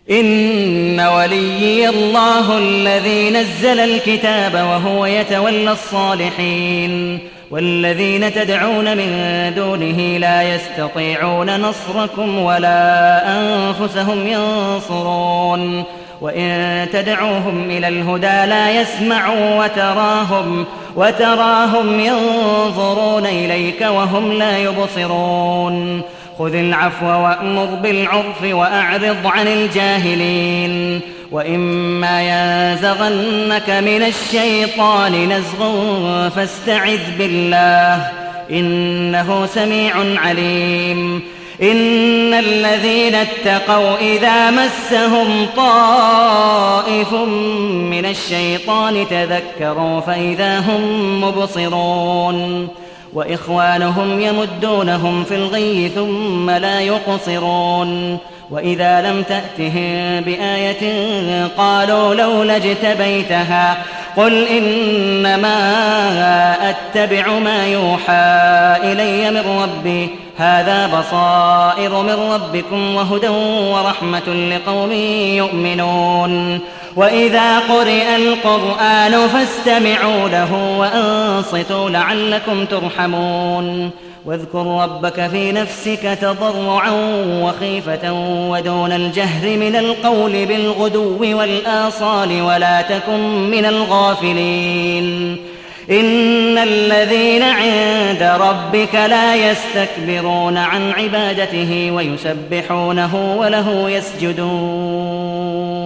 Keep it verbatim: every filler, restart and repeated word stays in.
إن وليي الله الذي نزل الكتاب وهو يتولى الصالحين والذين تدعون من دونه لا يستطيعون نصركم ولا أنفسهم ينصرون وإن تدعوهم إلى الهدى لا يسمعوا وتراهم, وتراهم ينظرون إليك وهم لا يبصرون خذ العفو وأمر بالعرف وأعرض عن الجاهلين وإما ينزغنك من الشيطان نزغ فاستعذ بالله إنه سميع عليم إن الذين اتقوا إذا مسهم طائف من الشيطان تذكروا فإذا هم مبصرون وإخوانهم يمدونهم في الغي ثم لا يقصرون وإذا لم تأتهم بآية قالوا لولا اجتبيتها قل إنما أتبع ما يوحى إلي من ربي هذا بصائر من ربكم وهدى ورحمة لقوم يؤمنون وإذا قرئ القرآن فاستمعوا له وأنصتوا لعلكم ترحمون واذكر ربك في نفسك تضرعا وخيفة ودون الجهر من القول بالغدو والآصال ولا تكن من الغافلين إن الذين عند ربك لا يستكبرون عن عبادته ويسبحونه وله يسجدون